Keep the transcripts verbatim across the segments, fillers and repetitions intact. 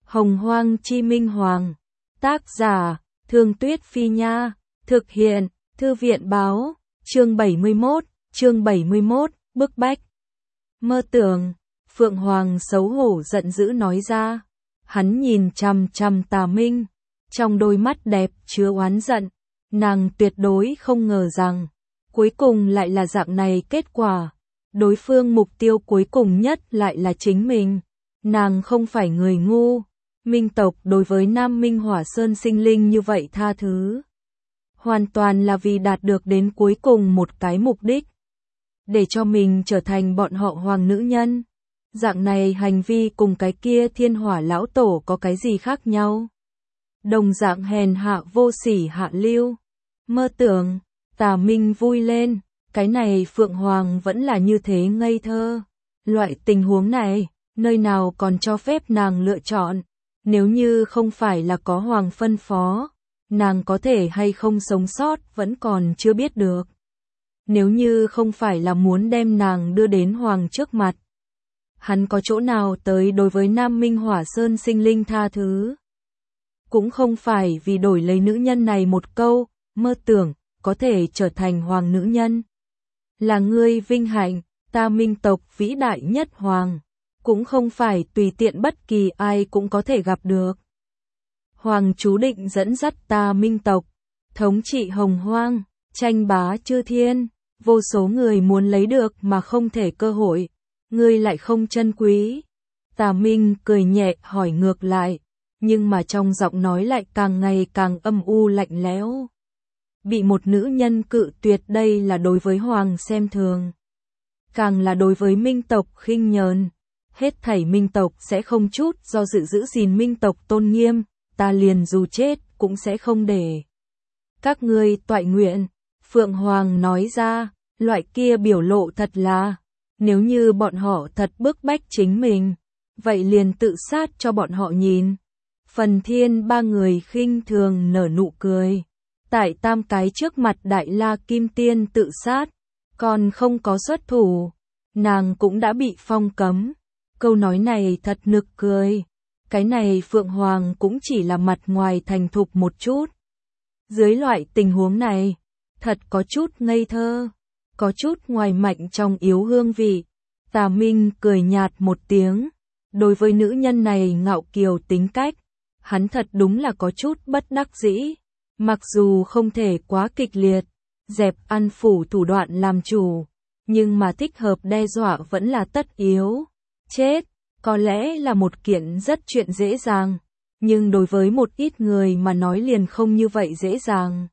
Hồng Hoang Chi Minh Hoàng. Tác giả, Thương Tuyết Phi Nha. Thực hiện, Thư viện Báo. Chương bảy mươi mốt, chương bảy mươi mốt, bức bách. Mơ tưởng, Phượng Hoàng xấu hổ giận dữ nói ra. Hắn nhìn chằm chằm Tà Minh, trong đôi mắt đẹp chứa oán giận. Nàng tuyệt đối không ngờ rằng, cuối cùng lại là dạng này kết quả. Đối phương mục tiêu cuối cùng nhất lại là chính mình. Nàng không phải người ngu. Minh tộc đối với Nam Minh Hỏa Sơn sinh linh như vậy tha thứ. Hoàn toàn là vì đạt được đến cuối cùng một cái mục đích. Để cho mình trở thành bọn họ hoàng nữ nhân. Dạng này hành vi cùng cái kia thiên hỏa lão tổ có cái gì khác nhau? Đồng dạng hèn hạ vô sỉ hạ lưu. Mơ tưởng, Tà Minh vui lên. Cái này Phượng Hoàng vẫn là như thế ngây thơ. Loại tình huống này, nơi nào còn cho phép nàng lựa chọn. Nếu như không phải là có Hoàng phân phó, nàng có thể hay không sống sót vẫn còn chưa biết được. Nếu như không phải là muốn đem nàng đưa đến Hoàng trước mặt, hắn có chỗ nào tới đối với Nam Minh Hỏa Sơn sinh linh tha thứ. Cũng không phải vì đổi lấy nữ nhân này một câu, mơ tưởng, có thể trở thành Hoàng nữ nhân. Là ngươi vinh hạnh, ta Minh tộc vĩ đại nhất Hoàng. Cũng không phải tùy tiện bất kỳ ai cũng có thể gặp được. Hoàng chú định dẫn dắt ta Minh tộc, thống trị Hồng Hoang, tranh bá chư thiên, vô số người muốn lấy được mà không thể cơ hội, ngươi lại không trân quý. Tà Minh cười nhẹ hỏi ngược lại, nhưng mà trong giọng nói lại càng ngày càng âm u lạnh lẽo. Bị một nữ nhân cự tuyệt đây là đối với Hoàng xem thường, càng là đối với Minh tộc khinh nhờn. Hết thảy Minh tộc sẽ không chút do dự giữ gìn Minh tộc tôn nghiêm, ta liền dù chết cũng sẽ không để các ngươi toại nguyện. Phượng Hoàng nói ra, loại kia biểu lộ thật là, nếu như bọn họ thật bức bách chính mình, vậy liền tự sát cho bọn họ nhìn. Phần Thiên ba người khinh thường nở nụ cười, tại tam cái trước mặt Đại La Kim Tiên tự sát, còn không có xuất thủ, nàng cũng đã bị phong cấm. Câu nói này thật nực cười. Cái này Phượng Hoàng cũng chỉ là mặt ngoài thành thục một chút. Dưới loại tình huống này, thật có chút ngây thơ, có chút ngoài mạnh trong yếu hương vị. Tà Minh cười nhạt một tiếng. Đối với nữ nhân này ngạo kiều tính cách, hắn thật đúng là có chút bất đắc dĩ. Mặc dù không thể quá kịch liệt, dẹp ăn phủ thủ đoạn làm chủ, nhưng mà thích hợp đe dọa vẫn là tất yếu. Chết, có lẽ là một kiện rất chuyện dễ dàng, nhưng đối với một ít người mà nói liền không như vậy dễ dàng.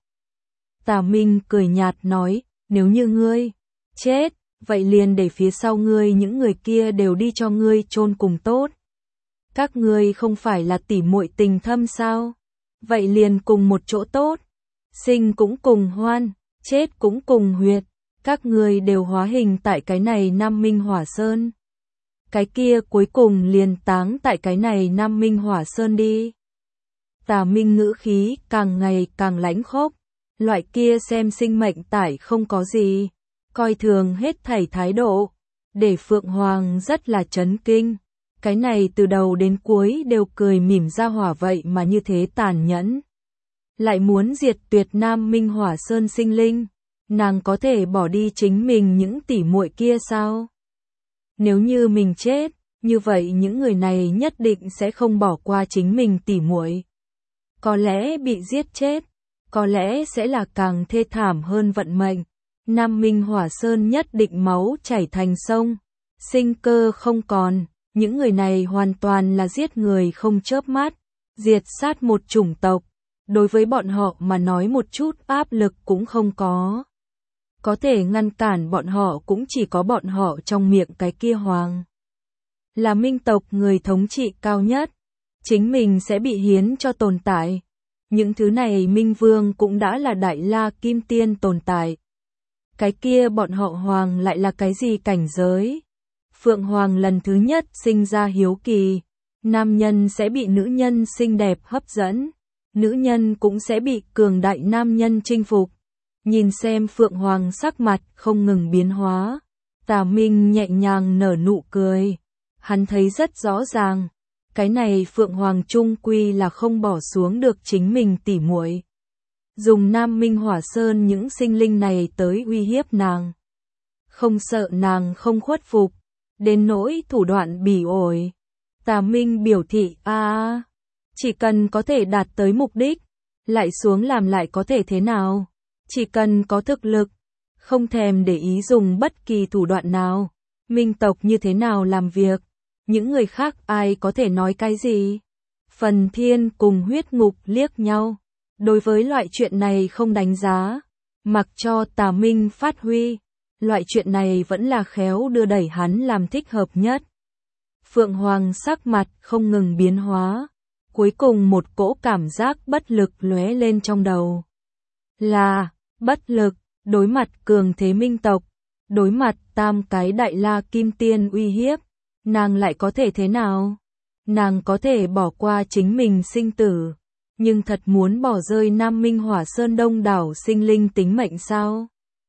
Tà Minh cười nhạt nói, nếu như ngươi chết, vậy liền để phía sau ngươi những người kia đều đi cho ngươi chôn cùng tốt. Các ngươi không phải là tỉ muội tình thâm sao? Vậy liền cùng một chỗ tốt. Sinh cũng cùng hoan, chết cũng cùng huyệt. Các ngươi đều hóa hình tại cái này Nam Minh Hỏa Sơn. Cái kia cuối cùng liền táng tại cái này Nam Minh Hỏa Sơn đi. Tà Minh ngữ khí càng ngày càng lãnh khốc. Loại kia xem sinh mệnh tải không có gì, coi thường hết thảy thái độ, để Phượng Hoàng rất là chấn kinh. Cái này từ đầu đến cuối đều cười mỉm ra hỏa vậy mà như thế tàn nhẫn. Lại muốn diệt tuyệt Nam Minh Hỏa Sơn sinh linh, nàng có thể bỏ đi chính mình những tỉ muội kia sao? Nếu như mình chết, như vậy những người này nhất định sẽ không bỏ qua chính mình tỉ muội. Có lẽ bị giết chết, có lẽ sẽ là càng thê thảm hơn vận mệnh. Nam Minh Hỏa Sơn nhất định máu chảy thành sông, sinh cơ không còn. Những người này hoàn toàn là giết người không chớp mắt, diệt sát một chủng tộc. Đối với bọn họ mà nói một chút áp lực cũng không có. Có thể ngăn cản bọn họ cũng chỉ có bọn họ trong miệng cái kia Hoàng. Là Minh tộc người thống trị cao nhất, chính mình sẽ bị hiến cho tồn tại. Những thứ này Minh Vương cũng đã là Đại La Kim Tiên tồn tại. Cái kia bọn họ Hoàng lại là cái gì cảnh giới? Phượng Hoàng lần thứ nhất sinh ra hiếu kỳ. Nam nhân sẽ bị nữ nhân xinh đẹp hấp dẫn. Nữ nhân cũng sẽ bị cường đại nam nhân chinh phục. Nhìn xem Phượng Hoàng sắc mặt không ngừng biến hóa. Tà Minh nhẹ nhàng nở nụ cười. Hắn thấy rất rõ ràng. Cái này Phượng Hoàng chung quy là không bỏ xuống được chính mình tỉ muội. Dùng Nam Minh Hỏa Sơn những sinh linh này tới uy hiếp nàng. Không sợ nàng không khuất phục, đến nỗi thủ đoạn bỉ ổi. Tà Minh biểu thị a, chỉ cần có thể đạt tới mục đích, lại xuống làm lại có thể thế nào? Chỉ cần có thực lực, không thèm để ý dùng bất kỳ thủ đoạn nào. Minh tộc như thế nào làm việc, những người khác ai có thể nói cái gì? Phần Thiên cùng Huyết Ngục liếc nhau. Đối với loại chuyện này không đánh giá, mặc cho Tà Minh phát huy, loại chuyện này vẫn là khéo đưa đẩy hắn làm thích hợp nhất. Phượng Hoàng sắc mặt không ngừng biến hóa, cuối cùng một cỗ cảm giác bất lực lóe lên trong đầu. Là, bất lực, đối mặt cường thế Minh tộc, đối mặt tam cái đại la kim tiên uy hiếp, nàng lại có thể thế nào? Nàng có thể bỏ qua chính mình sinh tử, nhưng thật muốn bỏ rơi Nam Minh Hỏa Sơn đông đảo sinh linh tính mệnh sao?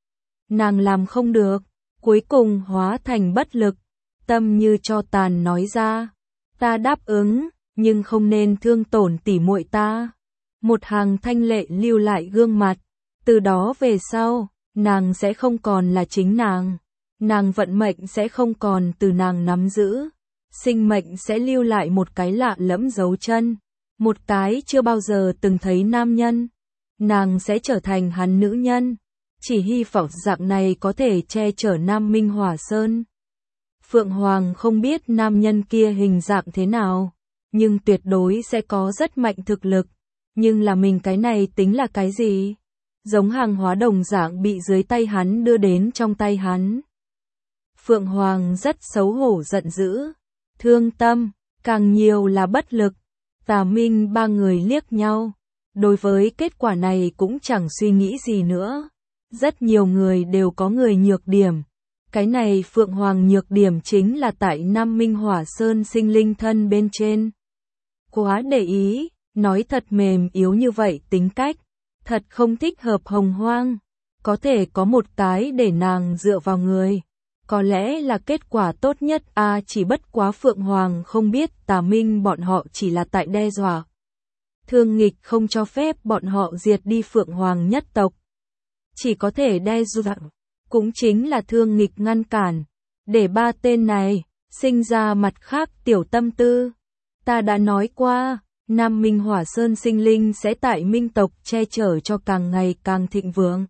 Nàng làm không được, cuối cùng hóa thành bất lực, tâm như cho tàn nói ra, ta đáp ứng, nhưng không nên thương tổn tỉ muội ta. Một hàng thanh lệ lưu lại gương mặt, từ đó về sau, nàng sẽ không còn là chính nàng, nàng vận mệnh sẽ không còn từ nàng nắm giữ, sinh mệnh sẽ lưu lại một cái lạ lẫm dấu chân, một cái chưa bao giờ từng thấy nam nhân, nàng sẽ trở thành hắn nữ nhân, chỉ hy vọng dạng này có thể che chở Nam Minh Hỏa Sơn. Phượng Hoàng không biết nam nhân kia hình dạng thế nào, nhưng tuyệt đối sẽ có rất mạnh thực lực, nhưng là mình cái này tính là cái gì? Giống hàng hóa đồng dạng bị dưới tay hắn đưa đến trong tay hắn. Phượng Hoàng rất xấu hổ giận dữ, thương tâm, càng nhiều là bất lực. Tà Minh ba người liếc nhau, đối với kết quả này cũng chẳng suy nghĩ gì nữa. Rất nhiều người đều có người nhược điểm. Cái này Phượng Hoàng nhược điểm chính là tại Nam Minh Hỏa Sơn sinh linh thân bên trên. Quá để ý, nói thật mềm yếu như vậy tính cách, thật không thích hợp Hồng Hoang. Có thể có một cái để nàng dựa vào người, có lẽ là kết quả tốt nhất a à, chỉ bất quá Phượng Hoàng không biết Tà Minh bọn họ chỉ là tại đe dọa. Thương nghịch không cho phép bọn họ diệt đi Phượng Hoàng nhất tộc. Chỉ có thể đe dọa, cũng chính là thương nghịch ngăn cản, để ba tên này sinh ra mặt khác tiểu tâm tư. Ta đã nói qua, Nam Minh Hỏa Sơn sinh linh sẽ tại Minh tộc che chở cho càng ngày càng thịnh vượng.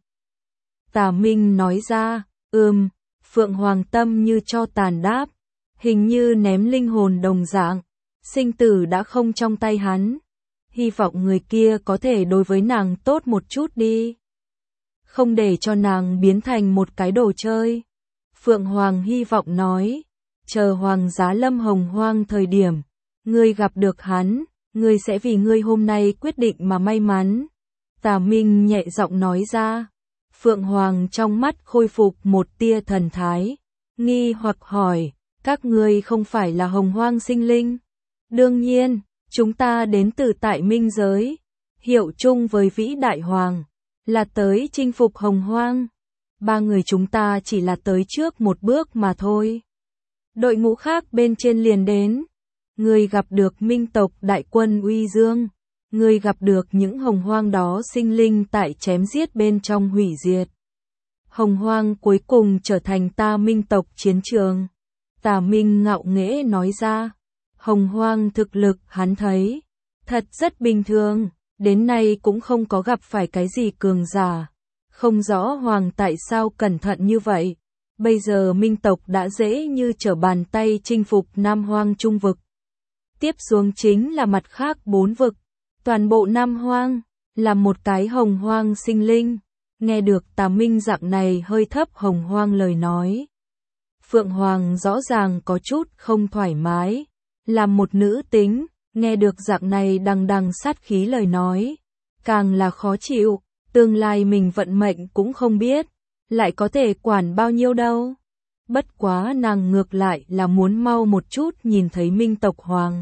Tà Minh nói ra, ừm, Phượng Hoàng tâm như cho tàn đáp, hình như ném linh hồn đồng dạng, sinh tử đã không trong tay hắn. Hy vọng người kia có thể đối với nàng tốt một chút đi. Không để cho nàng biến thành một cái đồ chơi. Phượng Hoàng hy vọng nói, chờ Hoàng giá Lâm Hồng Hoang thời điểm, ngươi gặp được hắn, ngươi sẽ vì ngươi hôm nay quyết định mà may mắn. Tà Minh nhẹ giọng nói ra. Phượng Hoàng trong mắt khôi phục một tia thần thái, nghi hoặc hỏi, các ngươi không phải là Hồng Hoang sinh linh? Đương nhiên, chúng ta đến từ tại Minh giới, hiệu chung với Vĩ Đại Hoàng, là tới chinh phục Hồng Hoang. Ba người chúng ta chỉ là tới trước một bước mà thôi. Đội ngũ khác bên trên liền đến. Người gặp được Minh tộc đại quân uy dương. Người gặp được những Hồng Hoang đó sinh linh tại chém giết bên trong hủy diệt. Hồng Hoang cuối cùng trở thành ta Minh tộc chiến trường. Tà Minh ngạo nghễ nói ra. Hồng Hoang thực lực hắn thấy thật rất bình thường, đến nay cũng không có gặp phải cái gì cường giả. Không rõ Hoàng tại sao cẩn thận như vậy. Bây giờ Minh tộc đã dễ như trở bàn tay chinh phục Nam Hoang Trung vực. Tiếp xuống chính là mặt khác bốn vực. Toàn bộ Nam Hoang là một cái Hồng Hoang sinh linh. Nghe được Tà Minh dạng này hơi thấp Hồng Hoang lời nói, Phượng Hoàng rõ ràng có chút không thoải mái. Làm một nữ tính, nghe được dạng này đằng đằng sát khí lời nói, càng là khó chịu. Tương lai mình vận mệnh cũng không biết, lại có thể quản bao nhiêu đâu. Bất quá nàng ngược lại là muốn mau một chút nhìn thấy Minh tộc Hoàng.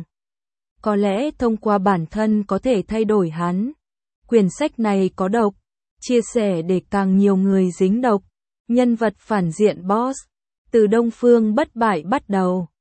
Có lẽ thông qua bản thân có thể thay đổi hắn. Quyển sách này có độc, chia sẻ để càng nhiều người dính độc. Nhân vật phản diện boss, từ Đông Phương bất bại bắt đầu.